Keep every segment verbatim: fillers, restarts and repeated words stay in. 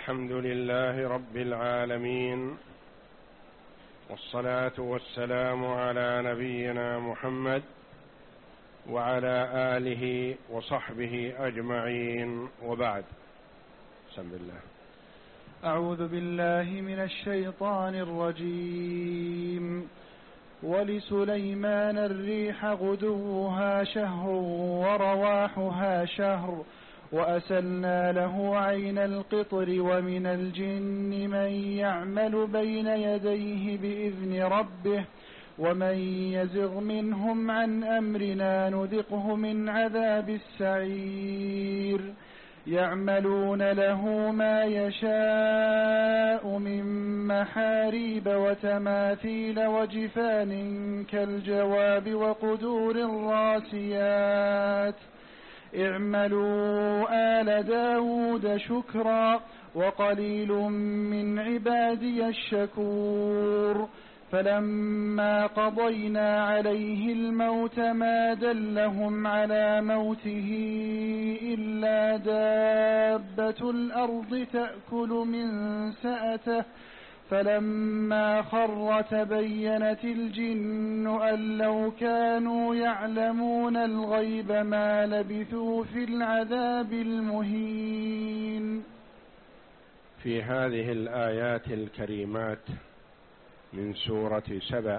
الحمد لله رب العالمين، والصلاة والسلام على نبينا محمد وعلى آله وصحبه أجمعين، وبعد. بسم الله. أعوذ بالله من الشيطان الرجيم. ولسليمان الريح غدوها شهر ورواحها شهر وأسلنا له عين القطر ومن الجن من يعمل بين يديه بإذن ربه ومن يزغ منهم عن أمرنا نذقه من عذاب السعير. يعملون له ما يشاء من محاريب وتماثيل وجفان كالجواب وقدور الراسيات. اعملوا آل داود شكرا وقليل من عبادي الشكور. فلما قضينا عليه الموت ما دلهم على موته إلا دابة الأرض تأكل من سأته. فلما خر تبينت الجن أن لو كانوا يعلمون الغيب ما لبثوا في العذاب المهين. في هذه الآيات الكريمات من سورة سبأ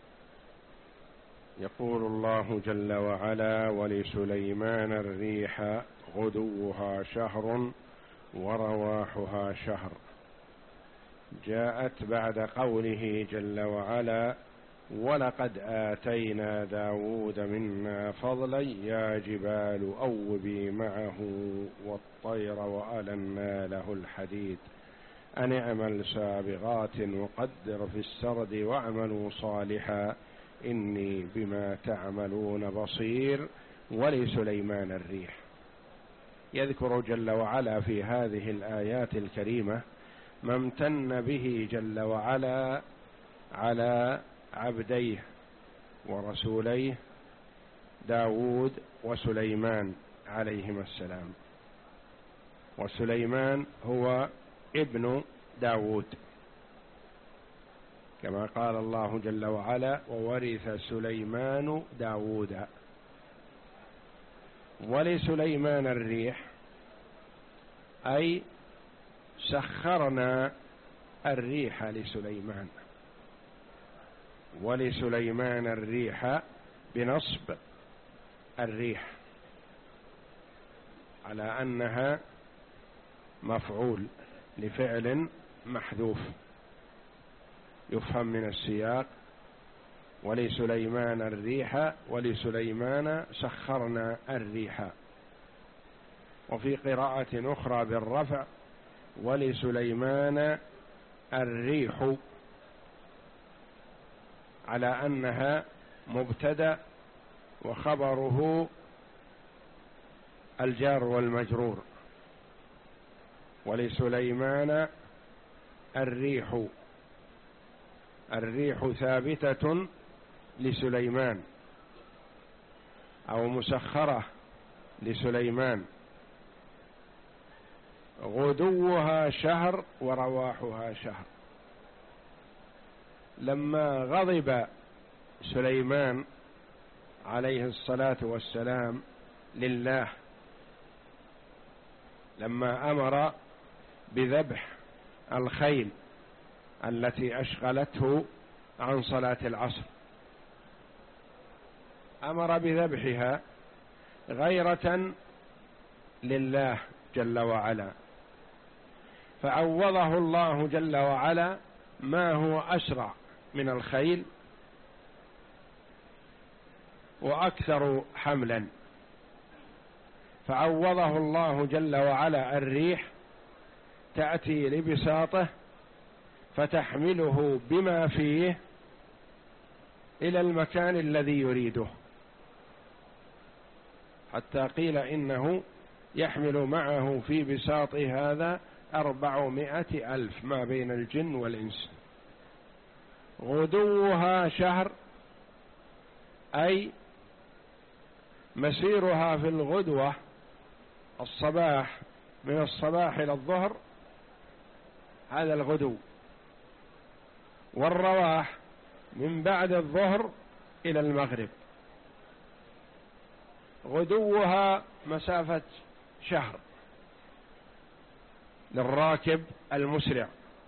يقول الله جل وعلا: ولسليمان الريح غدوها شهر ورواحها شهر. جاءت بعد قوله جل وعلا: ولقد آتينا داود منا فضلا يا جبال أوبي معه والطير وألنا له الحديد أن اعمل سابغات وقدر في السرد واعملوا صالحا إني بما تعملون بصير. ولسليمان الريح. يذكر جل وعلا في هذه الآيات الكريمة ما امتن به جل وعلا على عبديه ورسوليه داود وسليمان عليهما السلام. وسليمان هو ابن داود كما قال الله جل وعلا: وورث سليمان داود. ولسليمان الريح أي سخرنا الريح لسليمان. ولسليمان الريح بنصب الريح على أنها مفعول لفعل محذوف، يفهم من السياق: ولسليمان الريح ولسليمان سخرنا الريح. وفي قراءة أخرى بالرفع: ولسليمان الريح، على أنها مبتدأ وخبره الجار والمجرور. ولسليمان الريح، الريح ثابتة لسليمان أو مسخرة لسليمان. غدوها شهر ورواحها شهر. لما غضب سليمان عليه الصلاة والسلام لله لما أمر بذبح الخيل التي أشغلته عن صلاة العصر، أمر بذبحها غيرة لله جل وعلا، فعوضه الله جل وعلا ما هو أسرع من الخيل وأكثر حملا. فعوضه الله جل وعلا الريح تأتي لبساطه فتحمله بما فيه إلى المكان الذي يريده، حتى قيل إنه يحمل معه في بساط هذا أربعمائة ألف ما بين الجن والإنس. غدوها شهر أي مسيرها في الغدوة الصباح من الصباح إلى الظهر هذا الغدو. والرواح من بعد الظهر إلى المغرب، غدوها مسافة شهر للراكب المسرع،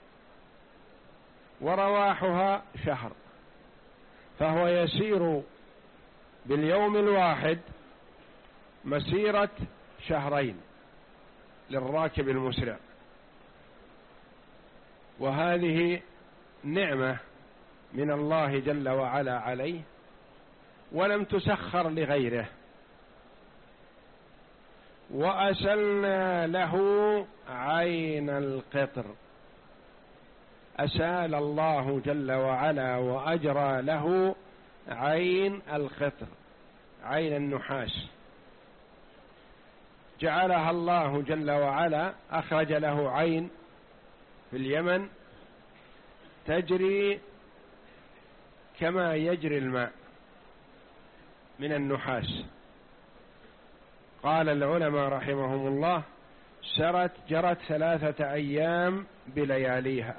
ورواحها شهر، فهو يسير باليوم الواحد مسيرة شهرين للراكب المسرع. وهذه نعمة من الله جل وعلا عليه، ولم تسخر لغيره. وأسلنا له عين القطر، أسال الله جل وعلا وأجرى له عين القطر، عين النحاس، جعلها الله جل وعلا، أخرج له عين في اليمن تجري كما يجري الماء من النحاس. قال العلماء رحمهم الله: سرت جرت ثلاثة أيام بلياليها،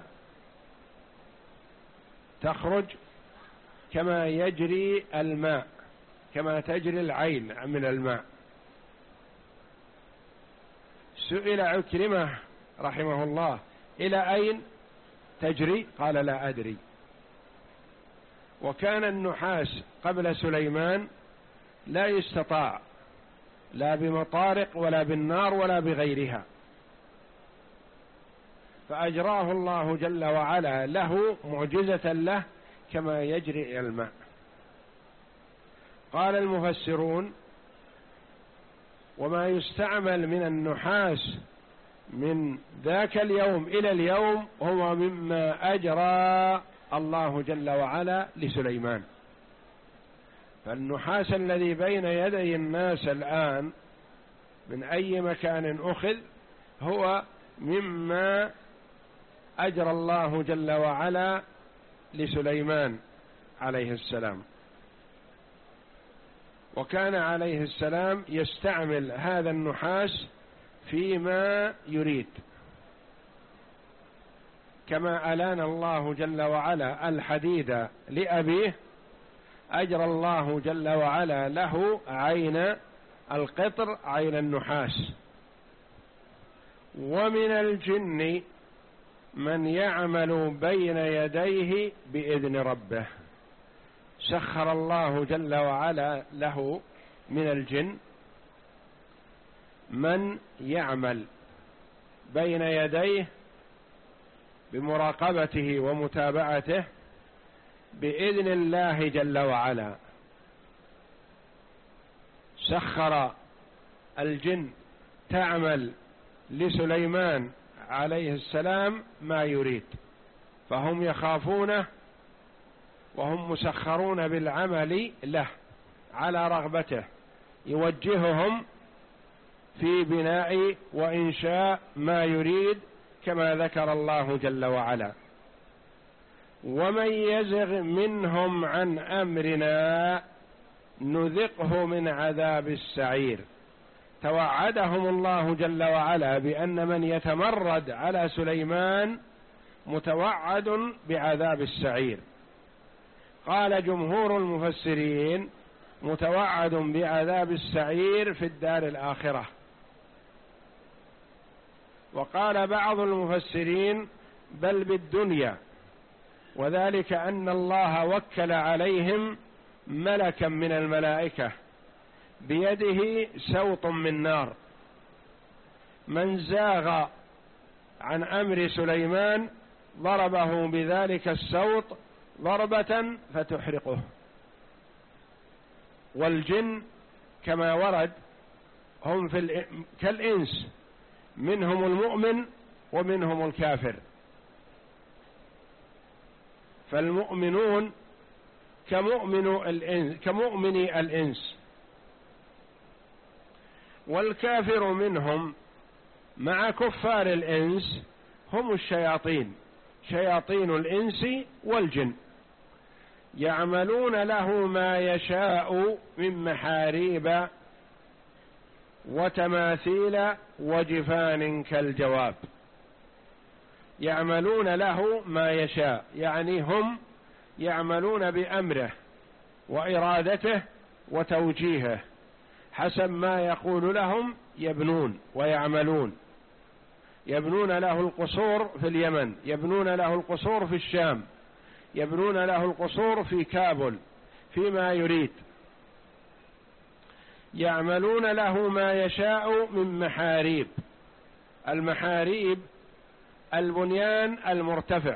تخرج كما يجري الماء، كما تجري العين من الماء. سئل عكرمة رحمه الله: إلى أين تجري؟ قال: لا أدري. وكان النحاس قبل سليمان لا يستطاع لا بمطارق ولا بالنار ولا بغيرها، فأجراه الله جل وعلا له معجزة له كما يجري الماء. قال المفسرون: وما يستعمل من النحاس من ذاك اليوم إلى اليوم هو مما أجرى الله جل وعلا لسليمان. فالنحاس الذي بين يدي الناس الآن من أي مكان أخذ هو مما أجرى الله جل وعلا لسليمان عليه السلام. وكان عليه السلام يستعمل هذا النحاس فيما يريد، كما ألان الله جل وعلا الحديد لأبيه، أجرى الله جل وعلا له عين القطر، عين النحاس. ومن الجن من يعمل بين يديه بإذن ربه، سخر الله جل وعلا له من الجن من يعمل بين يديه بمراقبته ومتابعته بإذن الله جل وعلا. سخر الجن تعمل لسليمان عليه السلام ما يريد، فهم يخافونه وهم مسخرون بالعمل له على رغبته، يوجههم في بناء وإنشاء ما يريد كما ذكر الله جل وعلا. ومن يزغ منهم عن أمرنا نذقه من عذاب السعير. توعدهم الله جل وعلا بأن من يتمرد على سليمان متوعد بعذاب السعير. قال جمهور المفسرين: متوعد بعذاب السعير في الدار الآخرة. وقال بعض المفسرين: بل بالدنيا، وذلك أن الله وكل عليهم ملكا من الملائكة بيده سوط من نار، من زاغ عن أمر سليمان ضربه بذلك السوط ضربة فتحرقه. والجن كما ورد هم في ال... كالإنس، منهم المؤمن ومنهم الكافر. فالمؤمنون كمؤمن الإنس كمؤمني الإنس، والكافر منهم مع كفار الإنس هم الشياطين، شياطين الإنس والجن، يعملون له ما يشاء من محاريب وتماثيل وجفان كالجواب. يعملون له ما يشاء، يعني هم يعملون بأمره وإرادته وتوجيهه، حسب ما يقول لهم يبنون ويعملون. يبنون له القصور في اليمن، يبنون له القصور في الشام، يبنون له القصور في كابل فيما يريد. يعملون له ما يشاء من محاريب. المحاريب البنيان المرتفع،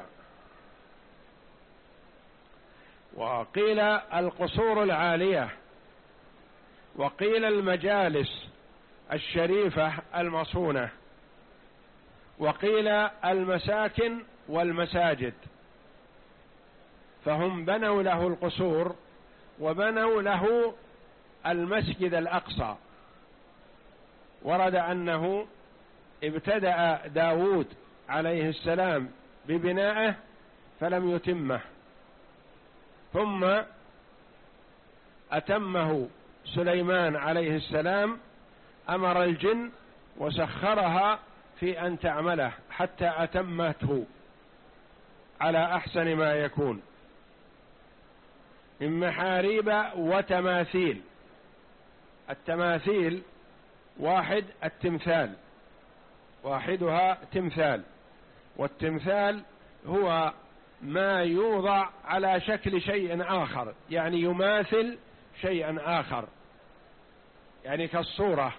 وقيل القصور العالية، وقيل المجالس الشريفة المصونة، وقيل المساكن والمساجد. فهم بنوا له القصور وبنوا له المسجد الأقصى. ورد أنه ابتدأ داود عليه السلام ببنائه فلم يتمه، ثم أتمه سليمان عليه السلام، أمر الجن وسخرها في أن تعمله حتى أتمته على أحسن ما يكون. من محاريب وتماثيل. التماثيل واحد التمثال، واحدها تمثال، والتمثال هو ما يوضع على شكل شيء آخر، يعني يماثل شيئا آخر، يعني كالصورة.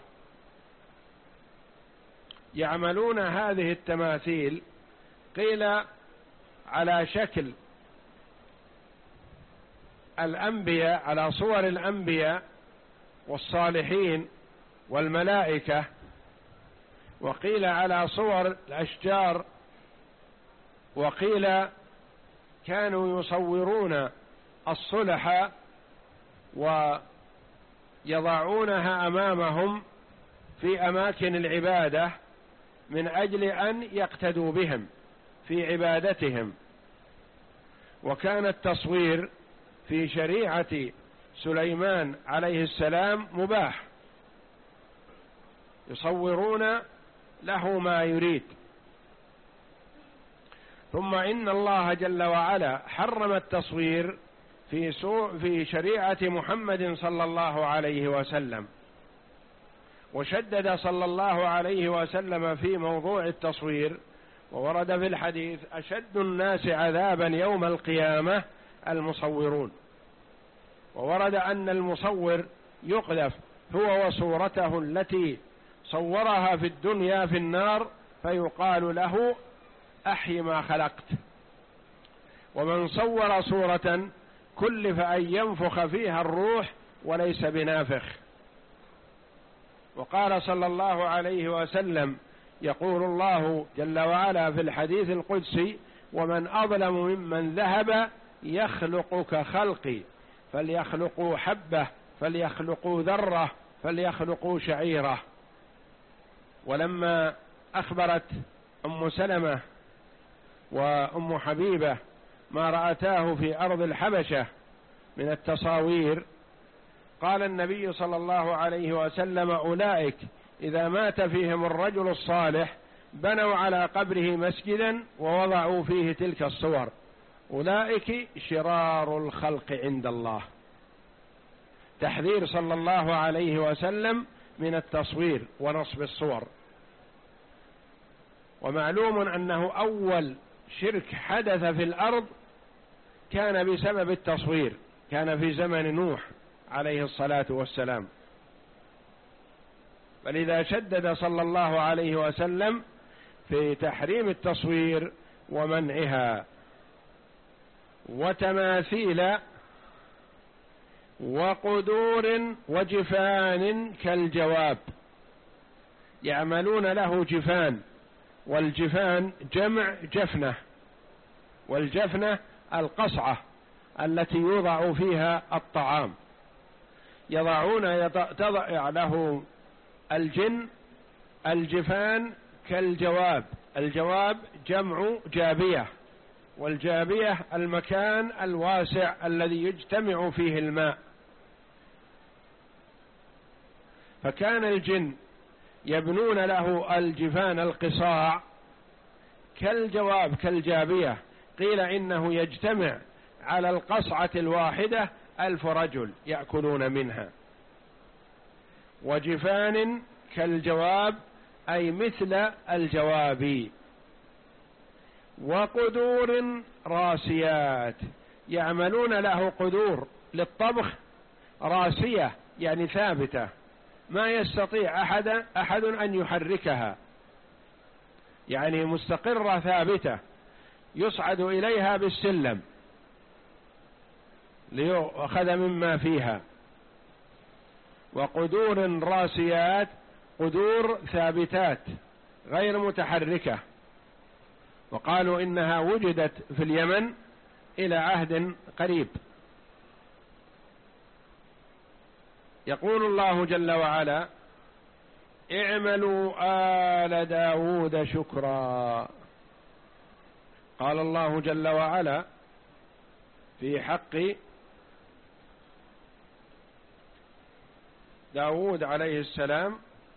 يعملون هذه التماثيل قيل على شكل الأنبياء، على صور الأنبياء والصالحين والملائكة، وقيل على صور الأشجار، وقيل كانوا يصورون الصلح ويضعونها أمامهم في أماكن العبادة من أجل أن يقتدوا بهم في عبادتهم. وكان التصوير في شريعة سليمان عليه السلام مباح، يصورون له ما يريد. ثم إن الله جل وعلا حرم التصوير في في شريعة محمد صلى الله عليه وسلم، وشدد صلى الله عليه وسلم في موضوع التصوير. وورد في الحديث: أشد الناس عذابا يوم القيامة المصورون. وورد أن المصور يقذف هو وصورته التي صورها في الدنيا في النار، فيقال له: أحي ما خلقت. ومن صور صورة كلف أن ينفخ فيها الروح وليس بنافخ. وقال صلى الله عليه وسلم: يقول الله جل وعلا في الحديث القدسي: ومن أظلم ممن ذهب يخلق كخلقي، فليخلقوا حبة، فليخلقوا ذرة، فليخلقوا شعيرة. ولما أخبرت أم سلمة وأم حبيبة ما رأتاه في أرض الحبشة من التصاوير، قال النبي صلى الله عليه وسلم: أولئك إذا مات فيهم الرجل الصالح بنوا على قبره مسجدا ووضعوا فيه تلك الصور، أولئك شرار الخلق عند الله. تحذير صلى الله عليه وسلم من التصوير ونصب الصور. ومعلوم أنه أول شرك حدث في الأرض كان بسبب التصوير، كان في زمن نوح عليه الصلاة والسلام. فلذا شدد صلى الله عليه وسلم في تحريم التصوير ومنعها. وتماثيل وقدور وجفان كالجواب. يعملون له جفان، والجفان جمع جفنة، والجفنة القصعة التي يوضع فيها الطعام. يضعون تضع له الجن الجفان كالجواب. الجواب جمع جابية، والجابية المكان الواسع الذي يجتمع فيه الماء. فكان الجن يبنون له الجفان القصاع كالجواب كالجابية، قيل إنه يجتمع على القصعة الواحدة ألف رجل يأكلون منها. وجفان كالجواب أي مثل الجواب. وقدور راسيات، يعملون له قدور للطبخ راسية يعني ثابتة، ما يستطيع أحد أحد أن يحركها، يعني مستقرة ثابتة يصعد إليها بالسلم ليؤخذ مما فيها. وقدور راسيات قدور ثابتات غير متحركة، وقالوا إنها وجدت في اليمن إلى عهد قريب. يقول الله جل وعلا: اعملوا آل داود شكرا. قال الله جل وعلا في حق داود عليه السلام: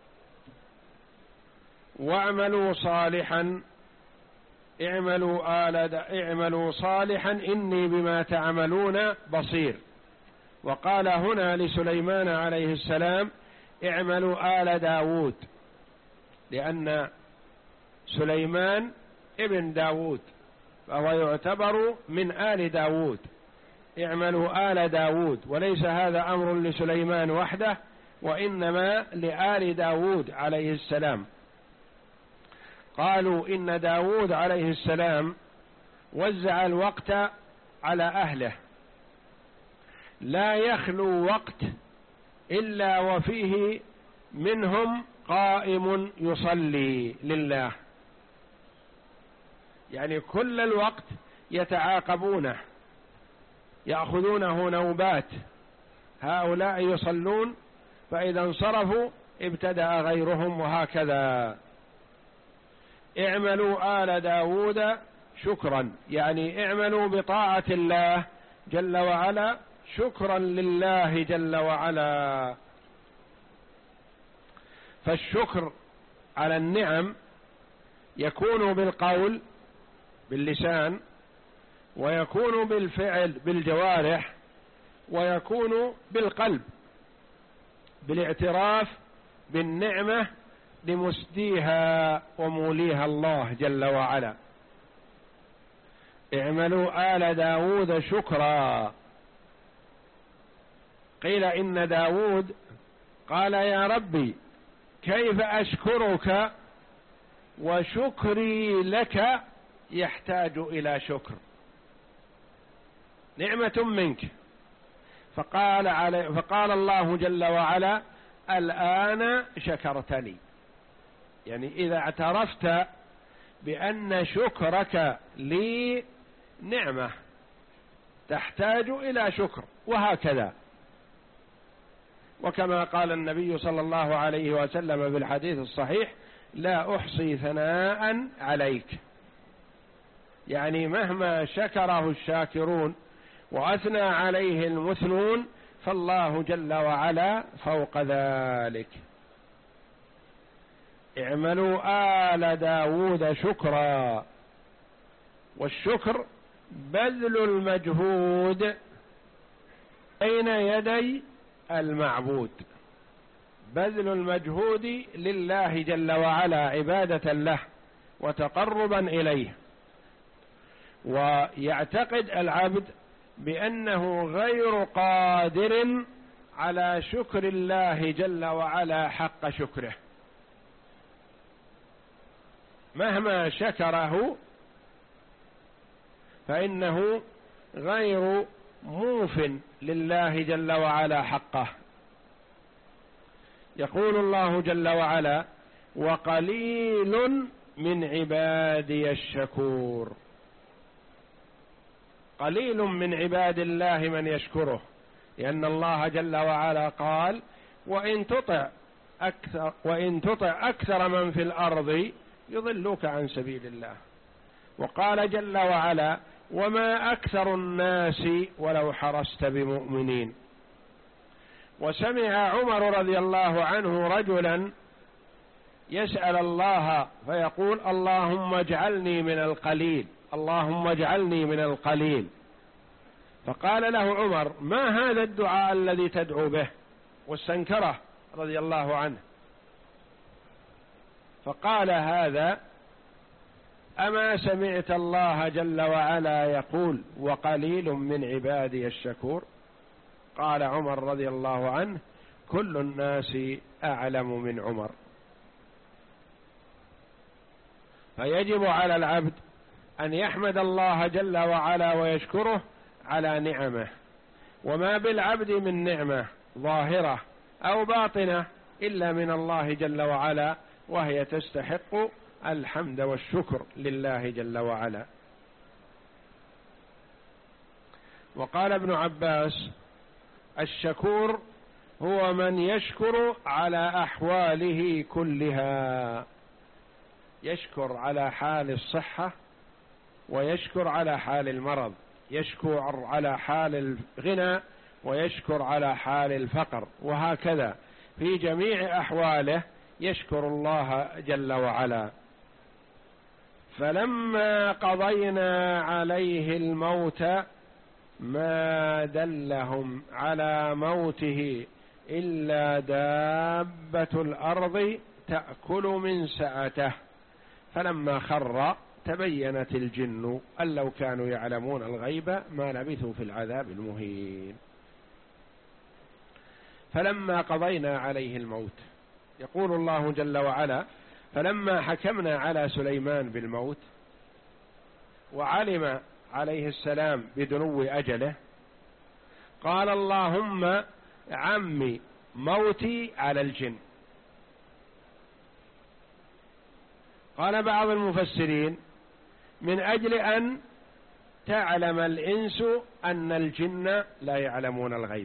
واعملوا صالحا اعملوا آل اعملوا صالحا إني بما تعملون بصير. وقال هنا لسليمان عليه السلام: اعملوا آل داود، لأن سليمان ابن داود فهو يعتبر من آل داود. اعملوا آل داود، وليس هذا أمر لسليمان وحده، وإنما لآل داود عليه السلام. قالوا إن داود عليه السلام وزع الوقت على أهله، لا يخلو وقت إلا وفيه منهم قائم يصلي لله، يعني كل الوقت يتعاقبونه يأخذونه نوبات، هؤلاء يصلون فإذا انصرفوا ابتدأ غيرهم، وهكذا. اعملوا آل داود شكرا، يعني اعملوا بطاعة الله جل وعلا شكرا لله جل وعلا. فالشكر على النعم يكون بالقول باللسان، ويكون بالفعل بالجوارح، ويكون بالقلب بالاعتراف بالنعمة لمسديها وموليها الله جل وعلا. اعملوا آل داود شكرا. قيل إن داود قال: يا ربي كيف أشكرك وشكري لك يحتاج إلى شكر، نعمة منك. فقال, علي فقال الله جل وعلا: الآن شكرتني، يعني إذا اعترفت بأن شكرك لي نعمة تحتاج إلى شكر، وهكذا. وكما قال النبي صلى الله عليه وسلم في الحديث الصحيح: لا أحصي ثناء عليك، يعني مهما شكره الشاكرون وأثنى عليه المثنون فالله جل وعلا فوق ذلك. اعملوا آل داود شكرا. والشكر بذل المجهود بين يدي المعبود، بذل المجهود لله جل وعلا عبادة له وتقربا إليه. ويعتقد العبد بأنه غير قادر على شكر الله جل وعلا حق شكره، مهما شكره فإنه غير موف لله جل وعلا حقه. يقول الله جل وعلا: وقليل من عبادي الشكور. قليل من عباد الله من يشكره، لأن الله جل وعلا قال: وإن تطع أكثر, وإن تطع أكثر من في الأرض يضلوك عن سبيل الله. وقال جل وعلا: وما أكثر الناس ولو حرصت بمؤمنين. وسمع عمر رضي الله عنه رجلا يسأل الله فيقول اللهم اجعلني من القليل، اللهم اجعلني من القليل. فقال له عمر: ما هذا الدعاء الذي تدعو به؟ واستنكره رضي الله عنه. فقال: هذا أما سمعت الله جل وعلا يقول وقليل من عبادي الشكور؟ قال عمر رضي الله عنه: كل الناس أعلم من عمر. فيجب على العبد أن يحمد الله جل وعلا ويشكره على نعمه، وما بالعبد من نعمة ظاهرة أو باطنة إلا من الله جل وعلا، وهي تستحق الحمد والشكر لله جل وعلا. وقال ابن عباس: الشكور هو من يشكر على أحواله كلها، يشكر على حال الصحة، ويشكر على حال المرض، يشكر على حال الغنى، ويشكر على حال الفقر، وهكذا في جميع أحواله يشكر الله جل وعلا. فلما قضينا عليه الموت ما دلهم على موته إلا دابة الأرض تأكل من سأته، فلما خر تبينت الجن أن لو كانوا يعلمون الغيب ما لبثوا في العذاب المهين. فلما قضينا عليه الموت، يقول الله جل وعلا: فلما حكمنا على سليمان بالموت وعلم عليه السلام بدنو أجله، قال: اللهم عمي موتي على الجن. قال بعض المفسرين: من أجل أن تعلم الإنس أن الجن لا يعلمون الغيب.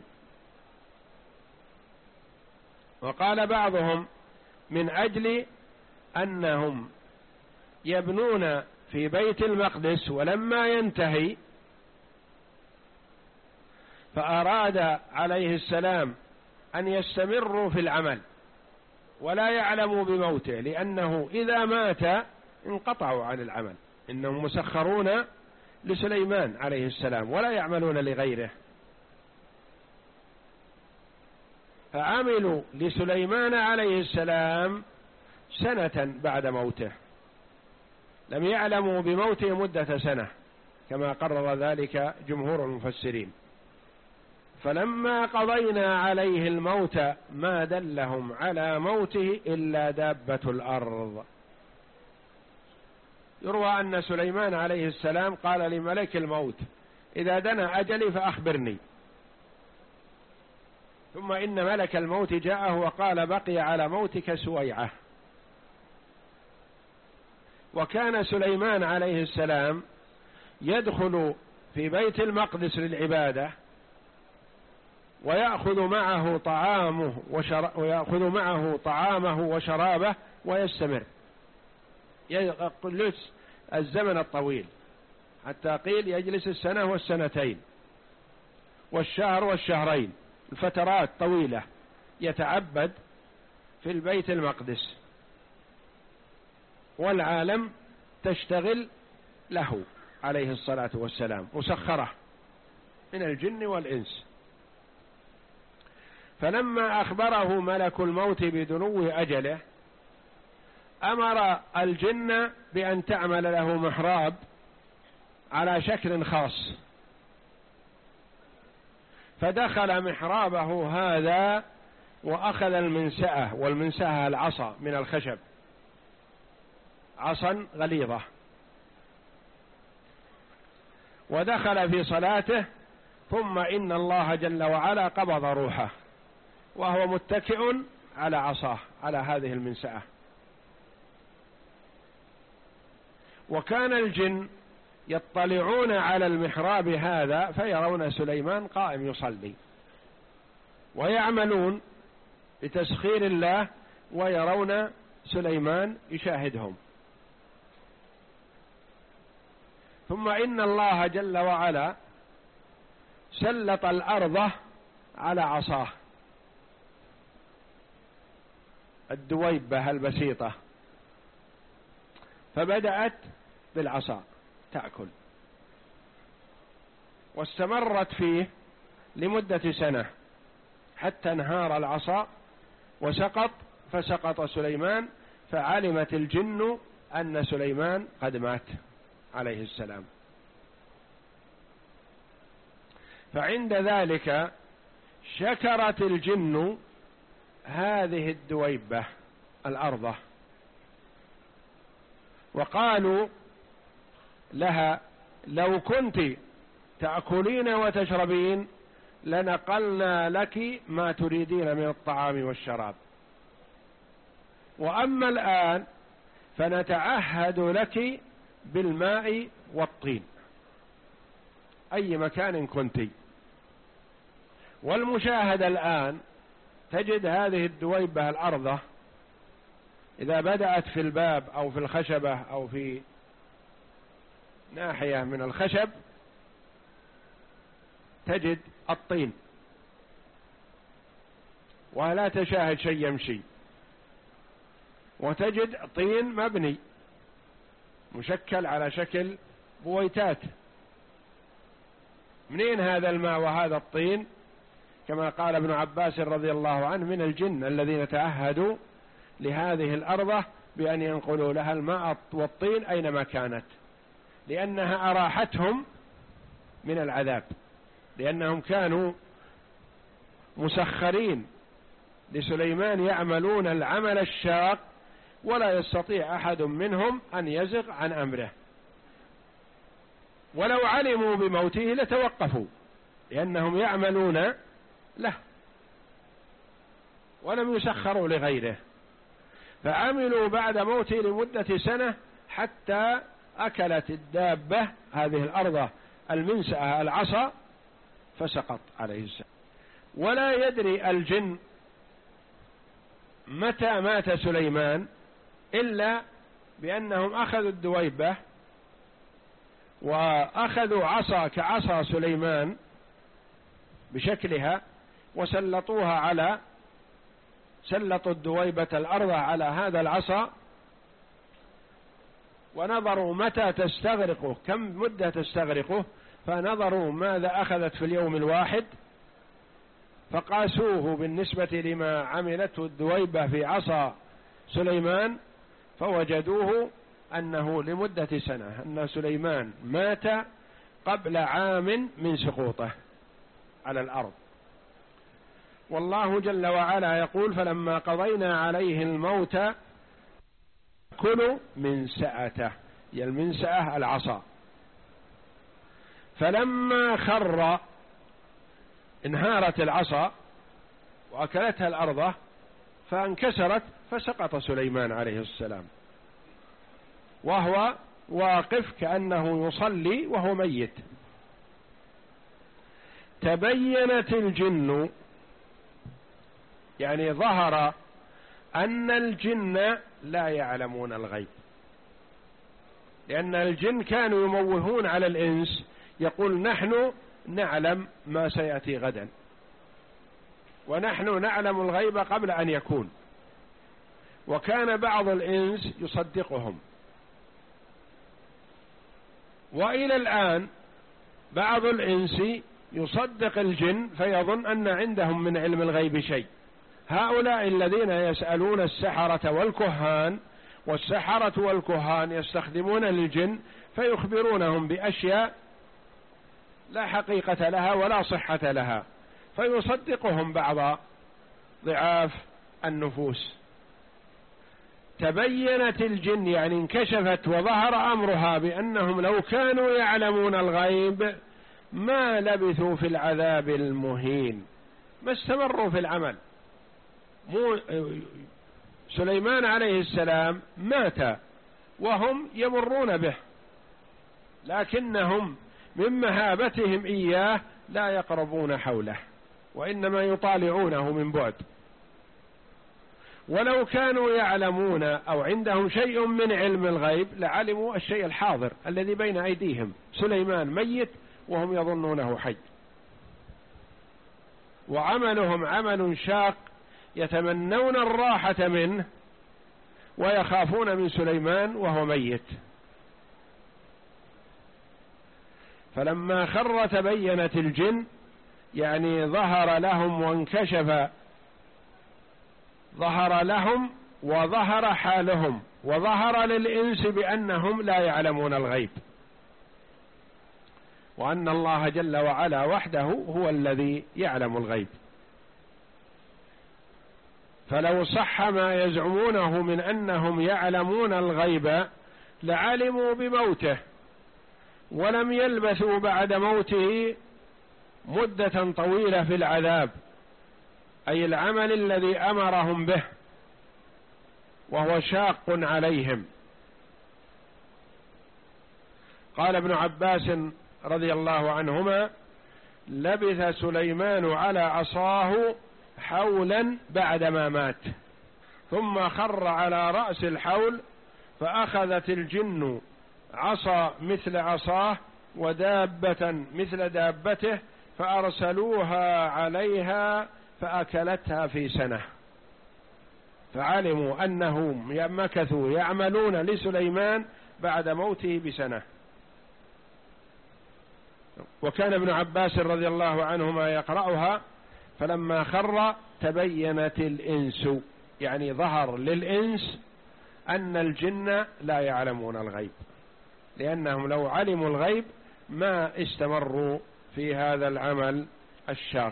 وقال بعضهم: من أجل أنهم يبنون في بيت المقدس ولما ينتهي فأراد عليه السلام أن يستمروا في العمل ولا يعلموا بموته، لأنه إذا مات انقطعوا عن العمل، إنهم مسخرون لسليمان عليه السلام ولا يعملون لغيره. فعملوا لسليمان عليه السلام سنة بعد موته، لم يعلموا بموته مدة سنة كما قرر ذلك جمهور المفسرين. فلما قضينا عليه الموت ما دلهم على موته إلا دابة الأرض. يروى أن سليمان عليه السلام قال لملك الموت: إذا دنا أجلي فأخبرني. ثم إن ملك الموت جاءه وقال: بقي على موتك سويعة. وكان سليمان عليه السلام يدخل في بيت المقدس للعبادة ويأخذ معه طعامه وشر... ويأخذ معه طعامه وشرابه ويستمر، يجلس الزمن الطويل، حتى قيل يجلس السنة والسنتين والشهر والشهرين، الفترات طويلة يتعبد في البيت المقدس، والعالم تشتغل له عليه الصلاة والسلام، مسخرة من الجن والإنس. فلما أخبره ملك الموت بدنو أجله أمر الجن بأن تعمل له محراب على شكل خاص، فدخل محرابه هذا وأخذ المنسأة، والمنسأة العصا من الخشب، عصا غليظة، ودخل في صلاته. ثم إن الله جل وعلا قبض روحه وهو متكئ على عصاه على هذه المنسأة. وكان الجن يطلعون على المحراب هذا فيرون سليمان قائم يصلي، ويعملون بتسخير الله ويرون سليمان يشاهدهم. ثم إن الله جل وعلا سلط الأرض على عصاه، الدويبة البسيطة، فبدأت بالعصا تأكل، واستمرت فيه لمدة سنة حتى انهار العصا وسقط، فسقط سليمان، فعلمت الجن أن سليمان قد مات عليه السلام. فعند ذلك شكرت الجن هذه الدويبة الأرضة، وقالوا لها: لو كنت تأكلين وتشربين لنقلنا لك ما تريدين من الطعام والشراب، وأما الآن فنتعهد لك بالماء والطين أي مكان كنت. والمشاهدة الآن تجد هذه الدويبة الأرضة إذا بدأت في الباب أو في الخشبة أو في ناحية من الخشب تجد الطين، ولا تشاهد شيء يمشي، وتجد طين مبني مشكل على شكل بويتات. منين هذا الماء وهذا الطين؟ كما قال ابن عباس رضي الله عنه: من الجن الذين تعهدوا لهذه الأرض بأن ينقلوا لها الماء والطين أينما كانت، لأنها أراحتهم من العذاب، لأنهم كانوا مسخرين لسليمان يعملون العمل الشاق، ولا يستطيع أحد منهم أن يزغ عن أمره، ولو علموا بموته لتوقفوا لأنهم يعملون له ولم يسخروا لغيره. فعملوا بعد موته لمدة سنة حتى أكلت الدابة هذه الأرض المنسأة العصا فسقط عليه السلام. ولا يدري الجن متى مات سليمان إلا بأنهم أخذوا الدويبة وأخذوا عصا كعصا سليمان بشكلها وسلطوها على سلطوا الدويبة الأرض على هذا العصا، ونظروا متى تستغرقه، كم مدة تستغرقه، فنظروا ماذا أخذت في اليوم الواحد، فقاسوه بالنسبة لما عملته الدويبة في عصا سليمان، فوجدوه أنه لمدة سنة، أن سليمان مات قبل عام من سقوطه على الأرض. والله جل وعلا يقول: فلما قضينا عليه الموت كلوا من سأته، هي المنسأة العصا، فلما خر انهارت العصا وأكلتها الأرض فانكسرت فسقط سليمان عليه السلام وهو واقف كأنه يصلي وهو ميت. تبينت الجن، يعني ظهر أن الجن لا يعلمون الغيب، لأن الجن كانوا يموهون على الإنس، يقول: نحن نعلم ما سيأتي غدا، ونحن نعلم الغيب قبل أن يكون. وكان بعض الإنس يصدقهم، وإلى الآن بعض الإنس يصدق الجن فيظن أن عندهم من علم الغيب شيء. هؤلاء الذين يسألون السحرة والكهان، والسحرة والكهان يستخدمون للجن فيخبرونهم بأشياء لا حقيقة لها ولا صحة لها، فيصدقهم بعض ضعاف النفوس. تبينت الجن، يعني انكشفت وظهر أمرها بأنهم لو كانوا يعلمون الغيب ما لبثوا في العذاب المهين، ما استمروا في العمل. مو سليمان عليه السلام مات وهم يمرون به، لكنهم من مهابتهم إياه لا يقربون حوله، وإنما يطالعونه من بعد. ولو كانوا يعلمون أو عندهم شيء من علم الغيب لعلموا الشيء الحاضر الذي بين أيديهم، سليمان ميت وهم يظنونه حي. وعملهم عمل شاق يتمنون الراحة منه ويخافون من سليمان وهو ميت. فلما خر تبينت الجن، يعني ظهر لهم وانكشف، ظهر لهم وظهر حالهم، وظهر للإنس بأنهم لا يعلمون الغيب، وأن الله جل وعلا وحده هو الذي يعلم الغيب. فلو صح ما يزعمونه من أنهم يعلمون الغيب لعلموا بموته، ولم يلبثوا بعد موته مدة طويلة في العذاب، أي العمل الذي أمرهم به وهو شاق عليهم. قال ابن عباس رضي الله عنهما: لبث سليمان على عصاه حولا بعدما مات، ثم خر على رأس الحول، فأخذت الجن عصا مثل عصاه ودابة مثل دابته، فأرسلوها عليها فأكلتها في سنة. فعلموا أنهم مكثوا يعملون لسليمان بعد موته بسنة. وكان ابن عباس رضي الله عنهما يقرأها: فلما خر تبينت الإنس، يعني ظهر للإنس أن الجن لا يعلمون الغيب، لأنهم لو علموا الغيب ما استمروا في هذا العمل الشاق.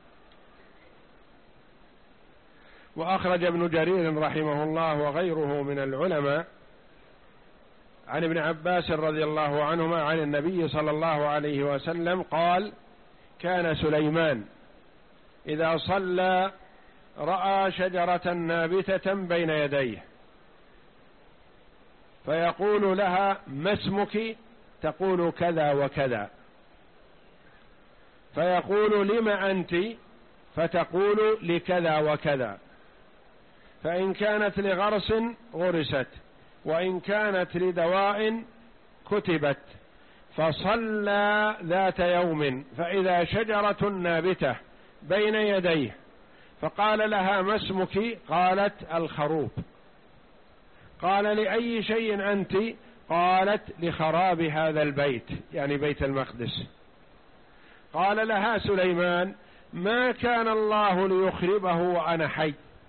وأخرج ابن جرير رحمه الله وغيره من العلماء عن ابن عباس رضي الله عنهما عن النبي صلى الله عليه وسلم قال: كان سليمان إذا صلى رأى شجرة نابتة بين يديه، فيقول لها: ما اسمك؟ تقول كذا وكذا، فيقول: لم أنت؟ فتقول: لكذا وكذا. فإن كانت لغرس غرست، وإن كانت لدواء كتبت. فصلى ذات يوم فإذا شجرة نابتة بين يديه، فقال لها: ما اسمك؟ قالت: الخروب. قال: لأي شيء أنت؟ قالت: لخراب هذا البيت، يعني بيت المقدس. قال لها سليمان: ما كان الله ليخربه وأنا حي،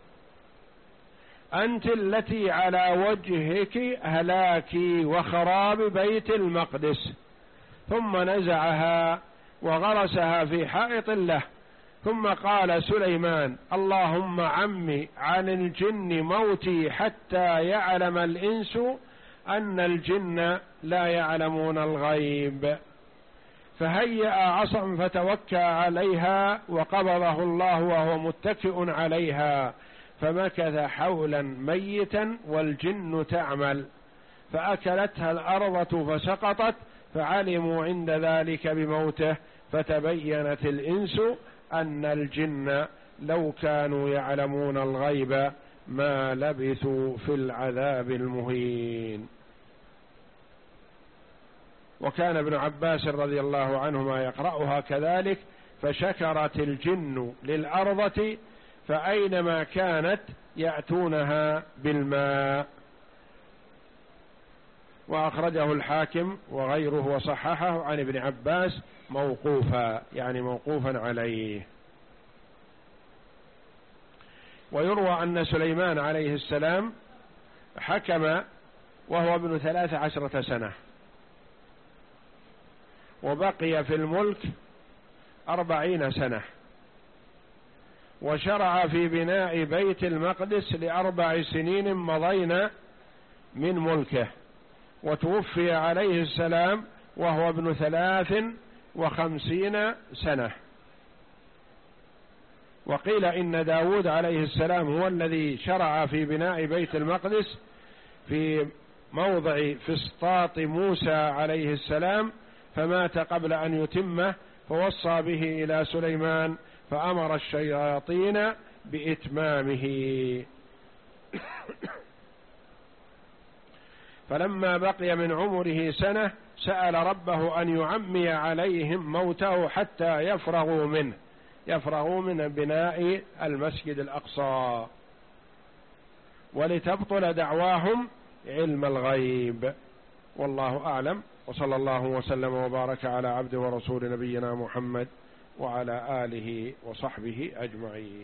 أنت التي على وجهك هلاكي وخراب بيت المقدس. ثم نزعها وغرسها في حائط له. ثم قال سليمان: اللهم عمي عن الجن موتي حتى يعلم الإنس أن الجن لا يعلمون الغيب. فهيأ عصا فتوكى عليها، وقبضه الله وهو متكئ عليها، فمكث حولا ميتا والجن تعمل، فأكلتها الأرض فسقطت، فعلموا عند ذلك بموته، فتبينت الإنس أن الجن لو كانوا يعلمون الغيب ما لبثوا في العذاب المهين. وكان ابن عباس رضي الله عنهما يقرأها كذلك: فشكرت الجن للأرض فأينما كانت يأتونها بالماء. وأخرجه الحاكم وغيره وصححه عن ابن عباس موقوفا، يعني موقوفا عليه. ويروى أن سليمان عليه السلام حكم وهو ابن ثلاث عشرة سنة، وبقي في الملك أربعين سنة، وشرع في بناء بيت المقدس لأربع سنين مضينا من ملكه، وتوفي عليه السلام وهو ابن ثلاث وخمسين سنة. وقيل إن داود عليه السلام هو الذي شرع في بناء بيت المقدس في موضع فسطاط موسى عليه السلام، فمات قبل أن يتمه، فوصى به إلى سليمان، فأمر الشياطين بإتمامه. فلما بقي من عمره سنة سأل ربه أن يعمي عليهم موته حتى يفرغوا منه، يفرغوا من بناء المسجد الأقصى، ولتبطل دعواهم علم الغيب. والله أعلم، وصلى الله وسلم وبارك على عبد ورسول نبينا محمد وعلى آله وصحبه أجمعين.